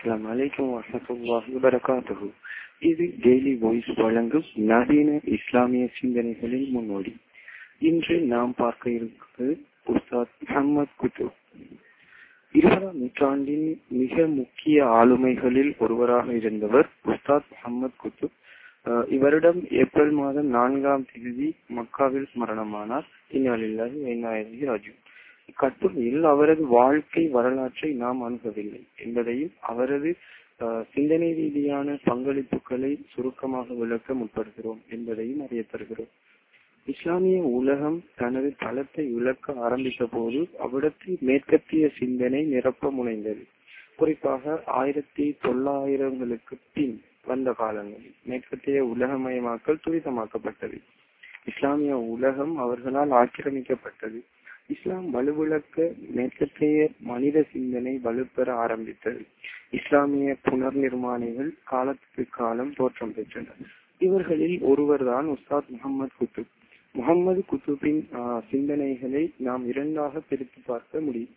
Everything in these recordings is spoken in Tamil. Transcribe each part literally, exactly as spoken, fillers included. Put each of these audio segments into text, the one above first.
அஸ்ஸலாமு அலைக்கும் வரஹ்மத்துல்லாஹி வபரகாத்துஹு. இது டெய்லி வாய்ஸ் வழங்கும் நவீன இஸ்லாமிய சிந்தனைகளின் முன்னோடி. இன்று நாம் பார்க்க இருக்கிறது உஸ்தாத் முஹம்மது குத்துப். இருபதாம் நூற்றாண்டின் மிக முக்கிய ஆளுமைகளில் ஒருவராக இருந்தவர் உஸ்தாத் முஹம்மது குத்துப். இவரிடம் ஏப்ரல் மாதம் நான்காம் தேதி மக்காவில் மரணமானார். இன்னா லில்லாஹி வ இன்னா இலைஹி ராஜிஊன். இக்கட்டுரையில் அவரது வாழ்க்கை வரலாற்றை நாம் அணுகவில்லை என்பதையும் அவரது சிந்தனை ரீதியான பங்களிப்புகளை சுருக்கமாக விளக்க முற்படுகிறோம் என்பதையும் அறிய தருகிறோம். இஸ்லாமிய உலகம் தனது தளத்தை விளக்க ஆரம்பித்த போது அவ்விடத்தில் மேற்கத்திய சிந்தனை நிரப்ப முனைந்தது. குறிப்பாக ஆயிரத்தி தொள்ளாயிரங்களுக்கு பின் வந்த காலங்களில் மேற்கத்திய உலகமயமாக்கல் துரிதமாக்கப்பட்டது. இஸ்லாமிய உலகம் அவர்களால் ஆக்கிரமிக்கப்பட்டது. இஸ்லாம் வலுவிழக்க மேற்கத்திய மனித சிந்தனை வலுப்பெற ஆரம்பித்தது. இஸ்லாமிய புனர் நிர்மாணிகள் காலத்துக்கு காலம் தோற்றம் பெற்றனர். இவர்களில் ஒருவர் தான் உஸ்தாத் முஹம்மது குத்துப். முஹம்மது குத்துப்பின் சிந்தனைகளை நாம் இரண்டாக பிரித்து பார்க்க முடியும்.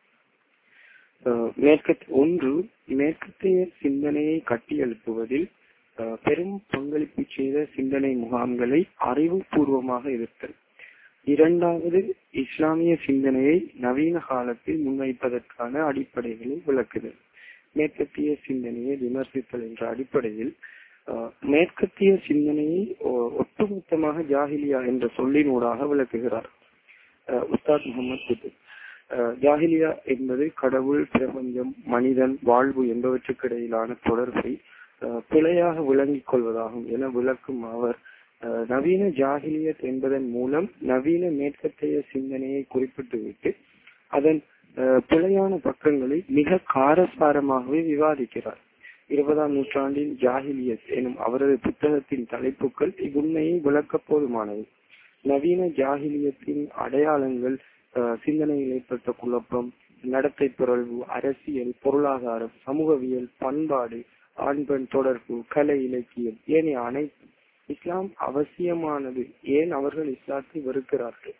மேற்கத் ஒன்று மேற்கத்திய சிந்தனையை கட்டியெழுப்புவதில் பெரும் பங்களிப்பு செய்த சிந்தனை முகாம்களை அறிவுபூர்வமாக எதிர்த்தல். இரண்டாவது, இஸ்லாமிய சிந்தனையை நவீன காலத்தில் முன்வைப்பதற்கான அடிப்படைகளை விளக்குதல். மேற்கத்திய சிந்தனையை விமர்சித்தல் என்ற அடிப்படையில் மேற்கத்திய சிந்தனையை ஒட்டுமொத்தமாக ஜாஹிலியா என்ற சொல்லினூடாக விளக்குகிறார் உஸ்தாத் முஹம்மது குத்துப். ஜாஹிலியா என்பது கடவுள், பிரபஞ்சம், மனிதன், வாழ்வு என்பவற்றுக்கு இடையிலான தொடர்பை பிழையாக விளங்கிக் கொள்வதாகும் என விளக்கும் அவர், நவீன ஜாஹிலியத் என்பதன் மூலம் நவீன மேற்கத்திய சிந்தனையை குறிப்பிட்டுவிட்டு அதன் பிழையான பக்கங்களை மிக காரசாரமாகவே விவாதிக்கிறார். இருபதாம் நூற்றாண்டின் ஜாஹிலியத் எனும் அவரது புத்தகத்தின் தலைப்புகள் இவ்வுண்மையை விளக்க போதுமானது. நவீன ஜாஹிலியத்தின் அடையாளங்கள் சிந்தனையில் ஏற்பட்ட குழப்பம், நடத்தை பிறழ்வு, அரசியல், பொருளாதாரம், சமூகவியல், பண்பாடு, ஆண் பெண் தொடர்பு, கலை, இலக்கியம், ஏனைய அனைத்து இஸ்லாம் அவசியமானது. ஏன் அவர்கள் இஸ்லாத்தை வெறுக்கிறார்கள்?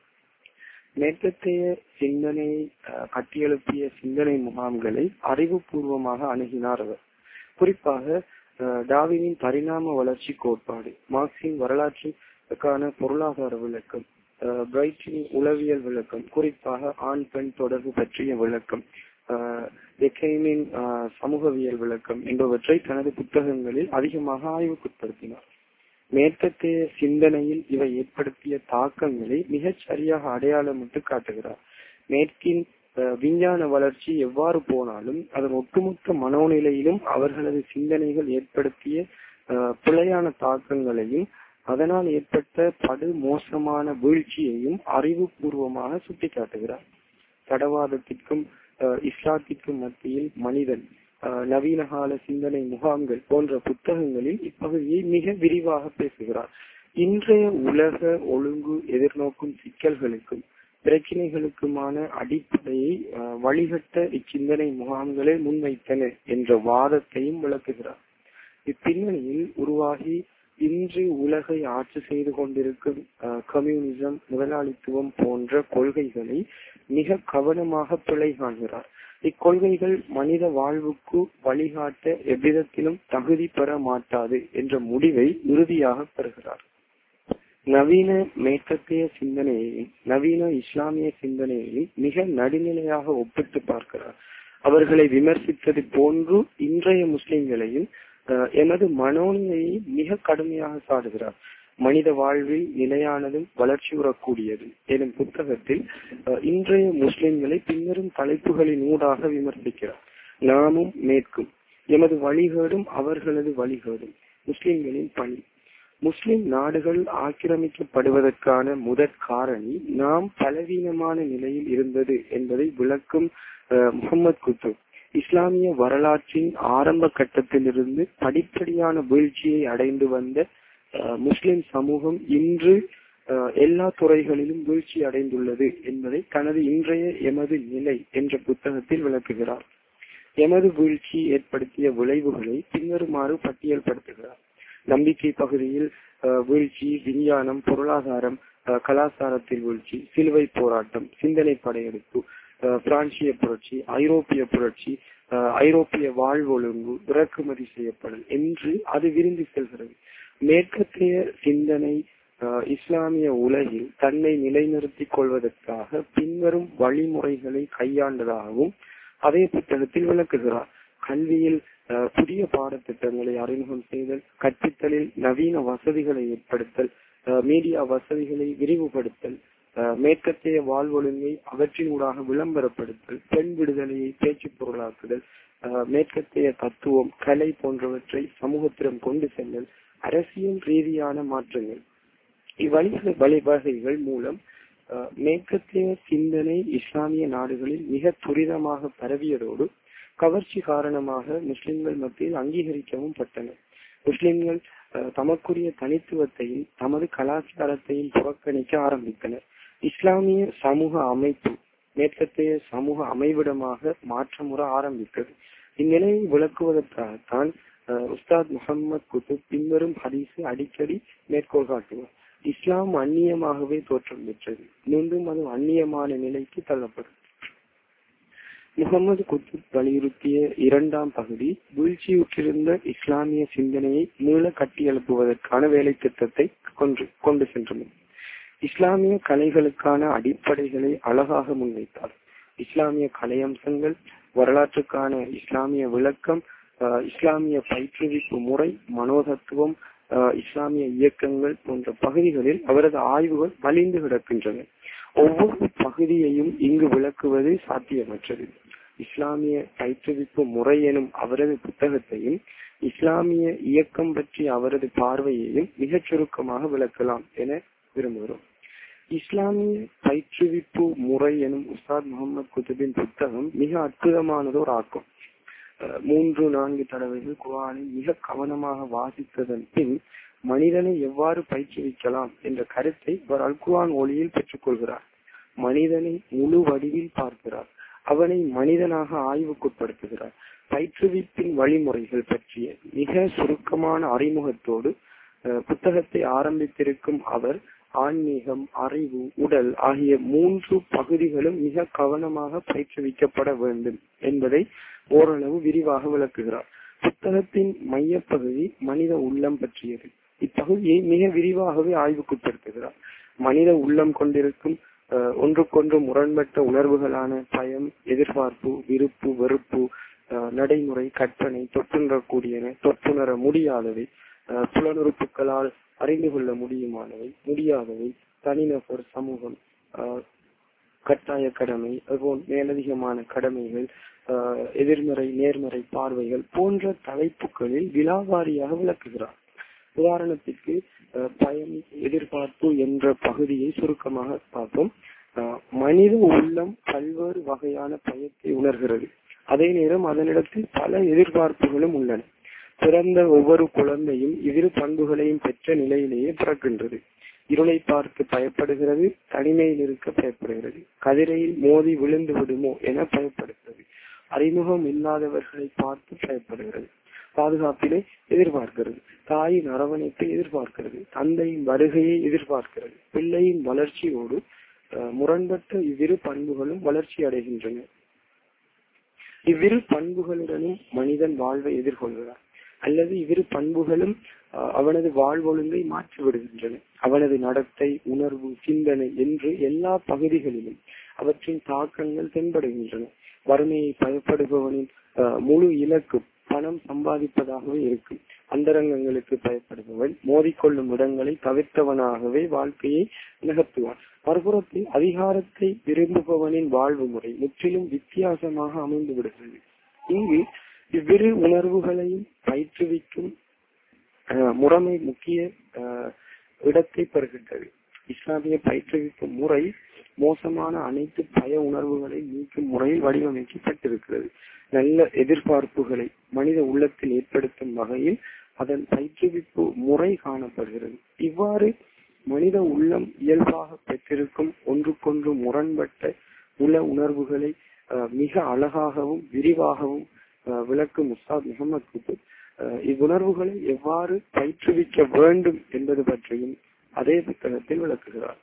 மேற்கத்திய சிந்தனையை கட்டியெழுப்பிய சிந்தனை முகாம்களை அறிவுபூர்வமாக அணுகினார் அவர். குறிப்பாக டார்வினின் பரிணாம வளர்ச்சி கோட்பாடு, மார்க்சின் வரலாற்றுக்கான பொருளாதார விளக்கம், பிரைட்டின் உளவியல் விளக்கம், குறிப்பாக ஆண் பெண் தொடர்பு பற்றிய விளக்கம், டெக்கைனின் சமூகவியல் விளக்கம் என்பவற்றை தனது புத்தகங்களில் அதிகமாக ஆய்வுக்குட்படுத்தினார். மேற்கத்திய சிந்தனையில் இவை ஏற்படுத்திய தாக்கங்களை மிகச் சரியாக அடையாளமிட்டு காட்டுகிறார். மேற்கின் விஞ்ஞான வளர்ச்சி எவ்வாறு போனாலும் அதன் ஒட்டுமொத்த மனோநிலையிலும் அவர்களது சிந்தனைகள் ஏற்படுத்திய பிழையான தாக்கங்களையும் அதனால் ஏற்பட்ட படு மோசமான வீழ்ச்சியையும் அறிவுபூர்வமாக சுட்டிக்காட்டுகிறார். தடவாதத்திற்கும் இஸ்லாத்திற்கும் மத்தியில் மனிதன், நவீன கால சிந்தனை முகாம்கள் போன்ற புத்தகங்களில் இப்பகுதியை மிக விரிவாக பேசுகிறார். இன்றைய உலக ஒழுங்கு எதிர்நோக்கும் சிக்கல்களுக்கும் பிரச்சனைகளுக்குமான அடிப்படையை வழிகட்ட இச்சிந்தனை முகாம்களை முன்வைத்தன என்ற வாதத்தையும் விளக்குகிறார். இப்பின்னணியில் உருவாகி இன்று உலகை ஆட்சி செய்து கொண்டிருக்கும் கம்யூனிசம், முதலாளித்துவம் போன்ற கொள்கைகளை மிக கவனமாக பிழை காண்கிறார். இக்கொள்கைகள் மனித வாழ்வுக்கு வழிகாட்ட எவ்விதத்திலும் தகுதி பெற மாட்டாது என்ற முடிவை உறுதியாக பெறுகிறார். நவீன மேற்கத்திய சிந்தனையையும் நவீன இஸ்லாமிய சிந்தனையையும் மிக நடுநிலையாக ஒப்பிட்டு பார்க்கிறார். அவர்களை விமர்சித்தது போன்று இன்றைய முஸ்லிம்களையும் எமது மனோநிலையை மிக கடுமையாக சாடுகிறார். மனித வாழ்வில் நிலையானதும் வளர்ச்சியுறக்கூடியது எனும் புத்தகத்தில் இன்றைய முஸ்லிம்களை பின்வரும் தலைப்புகளின் ஊடாக விமர்சிக்கிறார். நாமும் மேற்கும், எமது வழிகேடும் அவர்களது வழிகேடும், முஸ்லிம்களின் பணி. முஸ்லிம் நாடுகள் ஆக்கிரமிக்கப்படுவதற்கான முதற் காரணி நாம் பலவீனமான நிலையில் இருந்தது என்பதை விளக்கும் முஹம்மது குத்துப், இஸ்லாமிய வரலாற்றின் ஆரம்ப கட்டத்திலிருந்து படிப்படியான வீழ்ச்சியை அடைந்து வந்த முஸ்லிம் சமூகம் இன்று எல்லா துறைகளிலும் வீழ்ச்சி அடைந்துள்ளது என்பதை தனது இன்றைய எமது நிலை என்ற புத்தகத்தில் விளக்குகிறார். எமது வீழ்ச்சி ஏற்படுத்திய விளைவுகளை பின்வருமாறு பட்டியல்படுத்துகிறார். நம்பிக்கை பகுதியில் வீழ்ச்சி, விஞ்ஞானம், பொருளாதாரம், கலாச்சாரத்தில் வீழ்ச்சி, சிலுவை போராட்டம், சிந்தனை படையெடுப்பு, பிரான்சிய புரட்சி, ஐரோப்பிய புரட்சி, ஐரோப்பிய வாழ்வொழுங்கு, இறக்குமதி செய்யப்படல் என்று அது விரிந்து செல்கிறது. மேற்கத்திய சிந்தனை இஸ்லாமிய உலகில் தன்னை நிலைநிறுத்திக் கொள்வதற்காக பின்வரும் வழிமுறைகளை கையாண்டதாகவும் அதே புத்தகத்தில் விளக்குகிறார். கல்வியில் புதிய பாடத்திட்டங்களை அறிமுகம் செய்தல், கற்பித்தலில் நவீன வசதிகளை ஏற்படுத்தல், மீடியா வசதிகளை விரிவுபடுத்தல், மேற்கத்திய வாழ்வொழுங்கை அவற்றினூடாக விளம்பரப்படுத்தல், பெண் விடுதலையை பேச்சு பொருளாக்குதல், மேற்கத்திய தத்துவம், கலை போன்றவற்றை சமூகத்திடம் கொண்டு செல்லல், அரசியல் ரீதியான மாற்றங்கள். இவ்வழி வழிவகைகள் மூலம் மேற்கத்திய சிந்தனை இஸ்லாமிய நாடுகளில் மிக துரிதமாக பரவியதோடு கவர்ச்சி காரணமாக முஸ்லிம்கள் மத்தியில் அங்கீகரிக்கவும் பட்டனர். முஸ்லிம்கள் தமக்குரிய தனித்துவத்தையும் தமது கலாச்சாரத்தையும் புறக்கணிக்க ஆரம்பித்தனர். இஸ்லாமிய சமூக அமைப்பு மேற்கத்திய சமூக அமைவிடமாக மாற்றமுற ஆரம்பித்தது. இந்நிலையை விளக்குவதற்காகத்தான் உஸ்தாத் முகமது குத்துப் பின்வரும் ஹதீஸை அடிக்கடி மேற்கோள் காட்டுவார். இஸ்லாம் அந்நியமாகவே தோற்றம் பெற்றது, மீண்டும் அது அந்நியமான நிலைக்கு தள்ளப்படும். முகமது குத்துப் வலியுறுத்திய இரண்டாம் பகுதி வீழ்ச்சியுற்றிருந்த இஸ்லாமிய சிந்தனையை மீள கட்டியெழுப்புவதற்கான வேலை திட்டத்தை கொண்டு கொண்டு சென்றனர். இஸ்லாமிய கலைகளுக்கான அடிப்படைகளை அழகாக முன்வைத்தார். இஸ்லாமிய கலை அம்சங்கள், வரலாற்றுக்கான இஸ்லாமிய விளக்கம், இஸ்லாமிய பயிற்றுவிப்பு முறை, மனோதத்துவம், இஸ்லாமிய இயக்கங்கள் போன்ற பகுதிகளில் அவரது ஆய்வுகள் வலிந்து கிடக்கின்றன. ஒவ்வொரு பகுதியையும் இங்கு விளக்குவது சாத்தியமற்றது. இஸ்லாமிய பயிற்றுவிப்பு முறை எனும் அவரது புத்தகத்தையும் இஸ்லாமிய இயக்கம் பற்றி அவரது பார்வையையும் மிகச் சுருக்கமாக விளக்கலாம் என விரும்புகிறோம். இஸ்லாமிய பயிற்றுவிப்பு முறை எனும் உஸ்தாத் முகமது குத்துபின் புத்தகம் மிக அற்புதமானதோர் ஆக்கம். மூன்று நான்கு தடவைகள் குர்ஆனை மிக கவனமாக வாசித்ததன் பின் மனிதனை எவ்வாறு பயிற்றுவிக்கலாம் என்ற கருத்தை அவர் அல் குர்ஆன் ஒளியில் பெற்றுக் கொள்கிறார். மனிதனை முழு வடிவில் பார்க்கிறார். அவனை மனிதனாக ஆய்வுக்குட்படுத்துகிறார். பயிற்றுவிப்பின் வழிமுறைகள் பற்றிய மிக சுருக்கமான அறிமுகத்தோடு புத்தகத்தை ஆரம்பித்திருக்கும் அவர் ஆன்மீகம், அறிவு, உடல் ஆகிய மூன்று பகுதிகளும் மிக கவனமாக பயிற்றுவிக்கப்பட வேண்டும் என்பதை ஓரளவு விரிவாக விளக்குகிறார். புத்தகத்தின் மையப்பகுதி மனித உள்ளம் பற்றியது. இப்பகுதியை மிக விரிவாகவே ஆய்வுக்குட்படுத்துகிறார். மனித உள்ளம் கொண்டிருக்கும் ஒன்றுக்கொன்று முரண்பட்ட உணர்வுகளான பயம், எதிர்பார்ப்பு, விருப்பு, வெறுப்பு, நடைமுறை, கற்பனை, தொற்றுணரக்கூடியன, தொற்றுணர முடியாதவை, புலனுறுப்புகளால் அறிந்து கொள்ள முடியுமானவை, முடியாதவை, தனிநபர், சமூகம், கட்டாய கடமை, அதுபோல் மேலதிகமான கடமைகள், எதிர்மறை நேர்மறை பார்வைகள் போன்ற தலைப்புகளில் விலாவாரியாக விளக்குகிறார். உதாரணத்திற்கு பயம், எதிர்பார்ப்பு என்ற பகுதியை சுருக்கமாக பார்ப்போம். மனித உள்ளம் பல்வேறு வகையான பயத்தை உணர்கிறது. அதே நேரம் அதனிடத்தில் பல எதிர்பார்ப்புகளும் உள்ளன. பிறந்த ஒவ்வொரு குழந்தையும் இவ்விரு பண்புகளையும் பெற்ற நிலையிலேயே பிறக்கின்றது. இருளை பார்த்து பயப்படுகிறது, தனிமையில் இருக்க பயப்படுகிறது, கதிரையில் மோதி விழுந்து விடுமோ என பயப்படுகிறது, அறிமுகம் இல்லாதவர்களை பார்த்து பயப்படுகிறது, பாதுகாப்பினை எதிர்பார்க்கிறது, தாயின் அரவணைப்பை எதிர்பார்க்கிறது, தந்தையின் வருகையை எதிர்பார்க்கிறது. பிள்ளையின் வளர்ச்சியோடு முரண்பட்ட இவ்விரு பண்புகளும் வளர்ச்சி அடைகின்றன. இவ்விரு பண்புகளுடனும் மனிதன் வாழ்வை எதிர்கொள்கிறார், அல்லது இவ்விரு பண்புகளும் அவனது வாழ்வொழுங்கை மாற்றி விடுகின்றன. அவனது நடத்தை, உணர்வு, சிந்தனை என்று எல்லா பகுதிகளிலும் அவற்றின் தாக்கங்கள் தென்படுகின்றன. வறுமையை பயப்படுபவனின் முழு இலக்கு பணம் சம்பாதிப்பதாகவே இருக்கும். அந்தரங்கங்களுக்கு பயப்படுபவன் மோதிக்கொள்ளும் இடங்களை தவிர்த்தவனாகவே வாழ்க்கையை நகர்த்துவான். மறுபுறத்தில் அதிகாரத்தை விரும்புபவனின் வாழ்வு முறை முற்றிலும் வித்தியாசமாக அமைந்து விடுகிறது. இங்கு இவ்விரு உணர்வுகளையும் பயிற்றுவிக்கும் முறைமை முக்கிய இடத்தை பெறுகின்றது. இஸ்லாமிய பயிற்றுவிப்பு முறை மோசமான அனைத்து பய உணர்வுகளை நீக்கும் முறையில் வடிவமைக்கப்பட்டிருக்கிறது. நல்ல எதிர்பார்ப்புகளை மனித உள்ளத்தில் ஏற்படுத்தும் வகையில் அதன் பயிற்றுவிப்பு முறை காணப்படுகிறது. இவ்வாறு மனித உள்ளம் இயல்பாக பெற்றிருக்கும் ஒன்றுக்கொன்று முரண்பட்ட உள உணர்வுகளை மிக அழகாகவும் விரிவாகவும் விளக்கும் உஸ்தாத் முகமது குத்துப் இவ்வுணர்வுகளை எவ்வாறு பயிற்றுவிக்க வேண்டும் என்பது பற்றியும் அதே புத்தகத்தில் விளக்குகிறார்.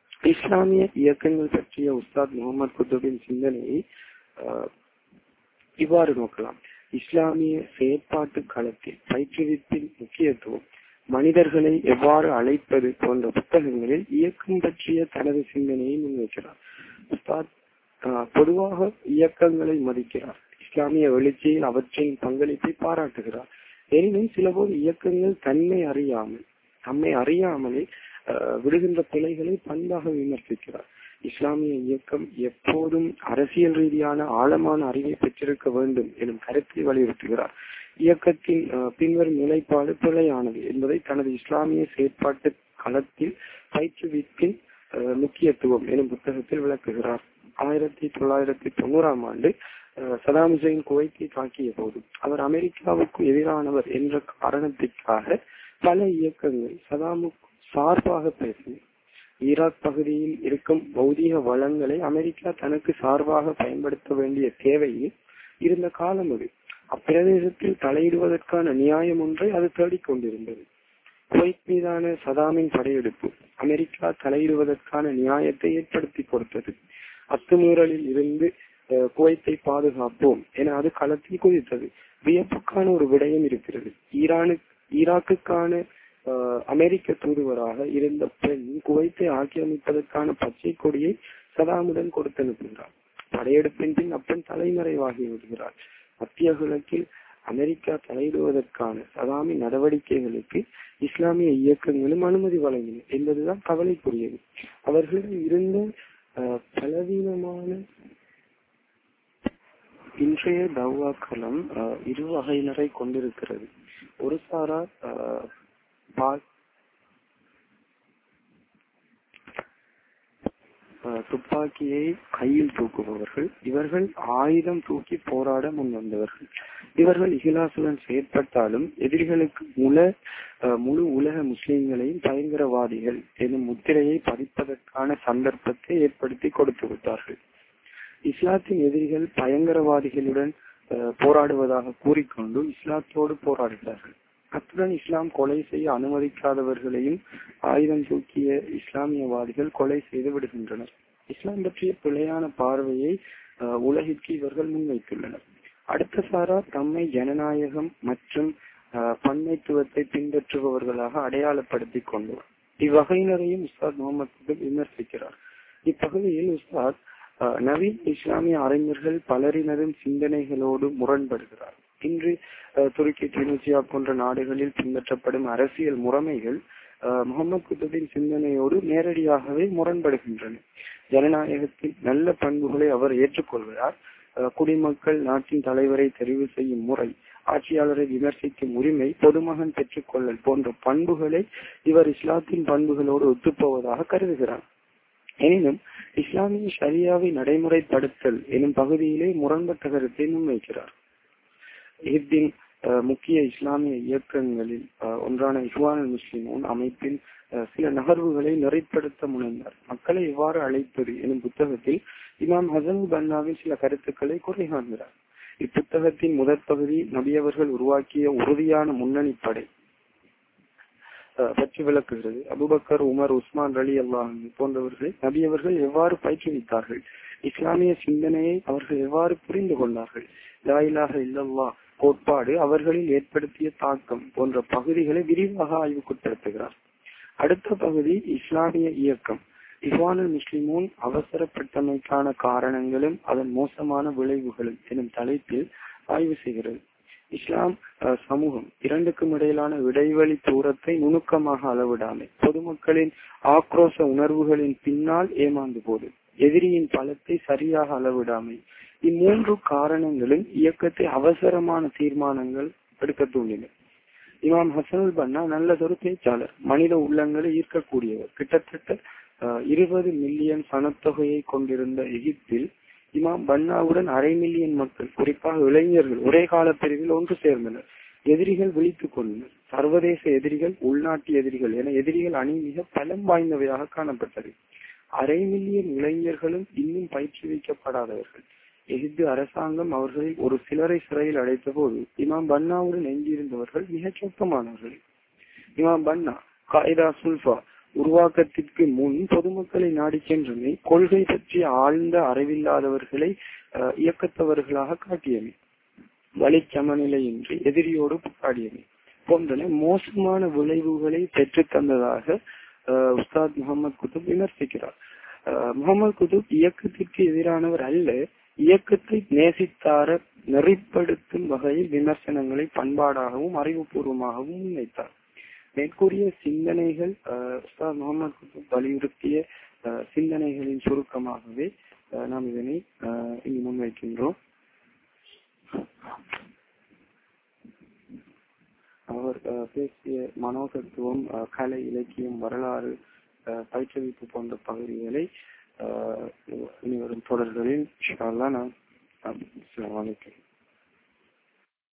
இஸ்லாமிய இயக்கங்கள் பற்றிய உஸ்தாத் முகமது குத்துபின் சிந்தனையை இவ்வாறு நோக்கலாம். இஸ்லாமிய செயற்பாட்டு களத்தில் பயிற்றுவிப்பின் முக்கியத்துவம், மனிதர்களை எவ்வாறு அழைப்பது போன்ற புத்தகங்களில் இயக்கம் பற்றிய தனது சிந்தனையை முன்வைக்கிறார். உஸ்தாத் பொதுவாக இயக்கங்களை மதிக்கிறார். இஸ்லாமிய எழுச்சியில் அவற்றின் பங்களிப்பை பாராட்டுகிறார். எனினும் சிலபோது இயக்கங்கள் தன்மை அறியாமல் தம்மை அறியாமலே விடுகின்ற பிழைகளை பண்பாக விமர்சிக்கிறார். இஸ்லாமிய இயக்கம் எப்போதும் அரசியல் ரீதியான ஆழமான அறிவை பெற்றிருக்க வேண்டும் எனும் கருத்தை வலியுறுத்துகிறார். இயக்கத்தின் பின்வரும் நிலைப்பாடு பிழையானது என்பதை தனது இஸ்லாமிய செயற்பாட்டு களத்தில் பயிற்றுவிப்பின் முக்கியத்துவம் எனும் புத்தகத்தில் விளக்குகிறார். ஆயிரத்தி தொள்ளாயிரத்தி தொண்ணூறாம் ஆண்டு சதாம் ஹுசைன் குவைத்தை தாக்கிய போது அவர் அமெரிக்காவுக்கு எதிரானவர் என்ற காரணத்திற்காக பல இயக்கங்கள் சதாமுக்கு சார்பாக பேசின. ஈராக் பகுதியில் இருக்கும் பௌதீக வளங்களை அமெரிக்கா தனக்கு சார்பாக பயன்படுத்த வேண்டிய தேவையில் இருந்த காலம் அது. அப்பிரதேசத்தில் தலையிடுவதற்கான நியாயம் ஒன்றை அது தேடிக்கொண்டிருந்தது. குவைத் மீதான சதாமின் படையெடுப்பு அமெரிக்கா தலையிடுவதற்கான நியாயத்தை ஏற்படுத்தி கொடுத்தது. அத்துமீறலில் இருந்து குவைத்தை பாதுகாப்போம் என அது களத்தில் குதித்தது. வியப்புக்கான ஒரு விடயம் இருக்கிறது. ஈரானுக்கு ஈராக்குக்கான அமெரிக்க தூதுவராக இருந்த பெண் குவைத்தை ஆக்கிரமிப்பதற்கான பச்சை கொடியை சதாமுடன் கொடுத்து அனுப்புகிறார். படையெடுப்பின் பின் அப்பெண் தலைமறைவாகி விடுகிறார். மத்திய கிழக்கில் அமெரிக்கா தலையிடுவதற்கான சதாமின் நடவடிக்கைகளுக்கு இஸ்லாமிய இயக்கங்களும் அனுமதி வழங்கின என்பதுதான் கவலைக்குரியது. அவர்களிடம் இருந்த பலவீனமான இன்றைய தௌவா களம் இரு வகையினரை கொண்டிருக்கிறது. ஒரு சாரார் துப்பாக்கியை கையில் தூக்குபவர்கள். இவர்கள் ஆயுதம் தூக்கி போராட முன் வந்தவர்கள். இவர்கள் இஹ்லாசுடன் செயற்பட்டாலும் எதிரிகளுக்கு முல முழு உலக முஸ்லிம்களையும் பயங்கரவாதிகள் எனும் முத்திரையை பதிப்பதற்கான சந்தர்ப்பத்தை ஏற்படுத்தி கொடுத்து விட்டார்கள். இஸ்லாத்தின் எதிரிகள் பயங்கரவாதிகளுடன் போராடுவதாக கூறிக்கொண்டு இஸ்லாத்தோடு போராடுகிறார்கள். அத்துடன் இஸ்லாம் கொலை செய்ய அனுமதிக்காதவர்களையும் ஆயுதம் தூக்கிய இஸ்லாமியவாதிகள் கொலை செய்து விடுகின்றனர். இஸ்லாம் பற்றிய பிழையான பார்வையை உலகிற்கு இவர்கள் முன்வைத்துள்ளனர். அடுத்த சாரார் தம்மை ஜனநாயகம் மற்றும் பன்மைத்துவத்தை பின்பற்றுபவர்களாக அடையாளப்படுத்திக் கொண்டோர். இவ்வகையினரையும் உஸ்தாத் முகமது விமர்சிக்கிறார். இப்பகுதியில் உஸ்தாத் நவீன இஸ்லாமிய அறிஞர்கள் பலரினரும் சிந்தனைகளோடு முரண்படுகிறார். இன்று துருக்கி, துனிசியா போன்ற நாடுகளில் பின்பற்றப்படும் அரசியல் முறைமைகள் முகமது குதுபின் சிந்தனையோடு நேரடியாகவே முரண்படுகின்றன. ஜனநாயகத்தின் நல்ல பண்புகளை அவர் ஏற்றுக்கொள்கிறார். குடிமக்கள் நாட்டின் தலைவரை தெரிவு செய்யும் முறை, ஆட்சியாளரை விமர்சிக்கும் உரிமை, பொதுமகன் பெற்றுக்கொள்ளல் போன்ற பண்புகளை இவர் இஸ்லாத்தின் பண்புகளோடு ஒத்துப்போவதாக கருதுகிறார். எனினும் இஸ்லாமிய ஷரியாவை நடைமுறைப்படுத்தல் எனும் பகுதியிலே முரண்பட்ட கருத்தை முன்வைக்கிறார். இஹ்தின் முக்கிய இஸ்லாமிய இயக்கங்களில் ஒன்றான இஹ்வானுல் முஸ்லிமூன் அமைப்பின் சில நகர்வுகளை நெறிப்படுத்த முனைந்தார். மக்களை எவ்வாறு அழைப்பது எனும் புத்தகத்தில் இமாம் ஹசன் பன்னாவின் சில கருத்துக்களை குறை காண்கிறார். இப்புத்தகத்தின் முதற் பகுதி நபியவர்கள் உருவாக்கிய உறுதியான முன்னணி படை பற்றி விளக்குகிறது. அபுபக்கர், உமர், உஸ்மான் ரலி அல்லாஹ் போன்றவர்களை நபியவர்கள் எவ்வாறு பயிற்றுவித்தார்கள், இஸ்லாமிய சிந்தனையை அவர்கள் எவ்வாறு புரிந்து கொண்டார்கள், லா இலாஹ இல்லல்லாஹ் கோட்பாடு அவர்களில் ஏற்படுத்திய தாக்கம் போன்ற பகுதிகளை விரிவாக ஆய்வுக்குட்படுத்துகிறார். அடுத்த பகுதி இஸ்லாமிய இயக்கம் இஹ்வானுல் முஸ்லிமூன் அவசரப்பட்டமைக்கான காரணங்களும் அதன் மோசமான விளைவுகளும் எனும் தலைப்பில் ஆய்வு செய்கிறது. இஸ்லாம் சமூகம் இரண்டுக்கும் இடையிலான இடைவெளி தூரத்தை நுணுக்கமாக அளவிடாமை, பொதுமக்களின் ஆக்ரோஷ உணர்வுகளின் பின்னால் ஏமாந்து போது, எதிரியின் பலத்தை சரியாக அளவிடாமை, இம்மூன்று காரணங்களும் இயக்கத்தை அவசரமான தீர்மானங்கள் எடுக்க தூண்டின. இமாம் ஹசனுல் பன்னா நல்லதொரு பேச்சாளர், மனித உள்ளங்களை ஈர்க்கக்கூடியவர். கிட்டத்தட்ட இருபது மில்லியன் சனத்தொகையை கொண்டிருந்த எகிப்தில் இமாம் பன்னாவுடன் அரை மில்லியன் மக்கள், குறிப்பாக இளைஞர்கள் ஒரே கால பிரிவில் ஒன்று சேர்ந்தனர். எதிரிகள் விழித்துக் கொண்டனர். சர்வதேச எதிரிகள், உள்நாட்டு எதிரிகள் என எதிரிகள் அணி மிக பலம் வாய்ந்தவையாக காணப்பட்டது. அரை மில்லியன் இளைஞர்களும் இன்னும் பயிற்றுவிக்கப்படாதவர்கள். எகிப்து அரசாங்கம் அவர்களில் ஒரு சிலரை சிறையில் அடைத்த போது இமாம் பன்னாவுடன் எங்கியிருந்தவர்கள் மிகச் சொற்பமானவர்கள். இமாம் பன்னா காயிதா சுல்ஃபா உருவாக்கத்திற்கு முன் பொதுமக்களை நாடி சென்றமை கொள்கை பற்றிய ஆழ்ந்த அறிவில்லாதவர்களை இயக்கத்தவர்களாக காட்டியமை. வழி சமநிலையின்றி எதிரியோடு போராடியமை போன்றன மோசமான விளைவுகளை பெற்று தந்ததாக உஸ்தாத் முகமது குதுப் விமர்சிக்கிறார். முகமது குதுப் இயக்கத்திற்கு எதிரானவர் அல்ல, இயக்கத்தை நேசித்தார நெறிப்படுத்தும் வகையில் விமர்சனங்களை பண்பாடாகவும் அறிவுபூர்வமாகவும் முன்வைத்தார். மேற்கூறிய சிந்தனைகள் உஸ்தாத் முகமது குதுப் வலியுறுத்திய சிந்தனைகளின் சுருக்கமாகவே நாம் இதனை இங்கு முன்வைக்கின்றோம். அவர் பேசிய மனோதத்துவம், கலை, இலக்கியம், வரலாறு, பயிற்றுவிப்பு போன்ற பகுதிகளை இனி வரும் தொடர்களில் இன்ஷா அல்லாஹ் நான்